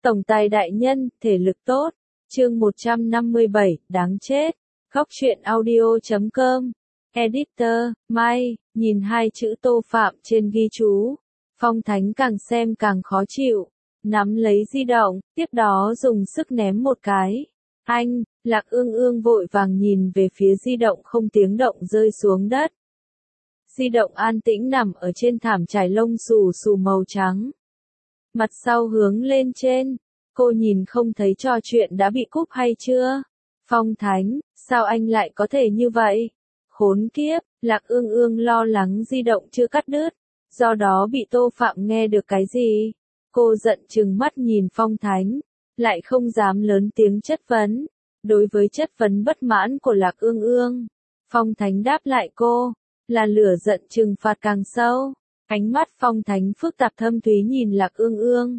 Tổng tài đại nhân, thể lực tốt. Chương 157, đáng chết. Góc truyện audio.com. Editor, Mai, nhìn hai chữ Tô Phạm trên ghi chú. Phong Thánh càng xem càng khó chịu. Nắm lấy di động, tiếp đó dùng sức ném một cái. Anh, Lạc Ương Ương vội vàng nhìn về phía di động không tiếng động rơi xuống đất. Di động an tĩnh nằm ở trên thảm trải lông xù xù màu trắng. Mặt sau hướng lên trên. Cô nhìn không thấy trò chuyện đã bị cúp hay chưa? Phong Thánh, sao anh lại có thể như vậy? Khốn kiếp, Lạc Ương Ương lo lắng di động chưa cắt đứt. Do đó bị Tô Phạm nghe được cái gì? Cô giận trừng mắt nhìn Phong Thánh. Lại không dám lớn tiếng chất vấn. Đối với chất vấn bất mãn của Lạc Ương Ương, Phong Thánh đáp lại cô. Là lửa giận trừng phạt càng sâu. Ánh mắt Phong Thánh phức tạp thâm thúy nhìn Lạc Ương Ương.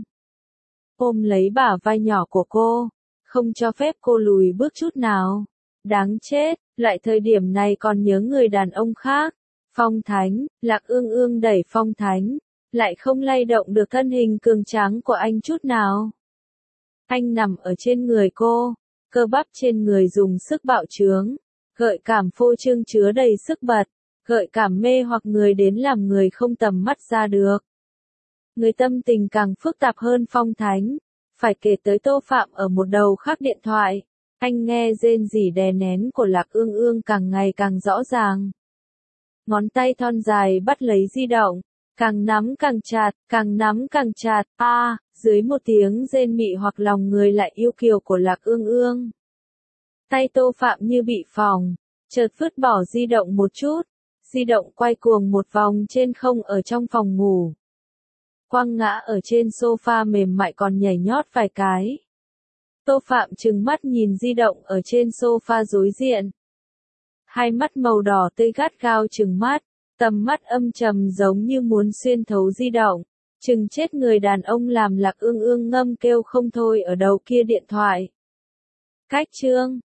Ôm lấy bả vai nhỏ của cô, không cho phép cô lùi bước chút nào. Đáng chết, lại thời điểm này còn nhớ người đàn ông khác. Phong Thánh, Lạc Ương Ương đẩy Phong Thánh, lại không lay động được thân hình cường tráng của anh chút nào. Anh nằm ở trên người cô, cơ bắp trên người dùng sức bạo trướng, gợi cảm phô trương chứa đầy sức bật, gợi cảm mê hoặc người đến làm người không tầm mắt ra được. Người tâm tình càng phức tạp hơn Phong Thánh, phải kể tới Tô Phạm ở một đầu khác điện thoại. Anh nghe rên rỉ đè nén của Lạc Ương Ương càng ngày càng rõ ràng. Ngón tay thon dài bắt lấy di động, càng nắm càng chặt, càng nắm càng chặt. Dưới một tiếng rên mị hoặc lòng người lại yêu kiều của Lạc Ương Ương. Tay Tô Phạm như bị phỏng, chợt vứt bỏ di động một chút. Di động quay cuồng một vòng trên không ở trong phòng ngủ. Quăng ngã ở trên sofa mềm mại còn nhảy nhót vài cái. Tô Phạm trừng mắt nhìn di động ở trên sofa đối diện. Hai mắt màu đỏ tươi gắt gao trừng mắt, tầm mắt âm trầm giống như muốn xuyên thấu di động. Trừng chết người đàn ông làm Lạc Ương Ương ngâm kêu không thôi ở đầu kia điện thoại. Cách chương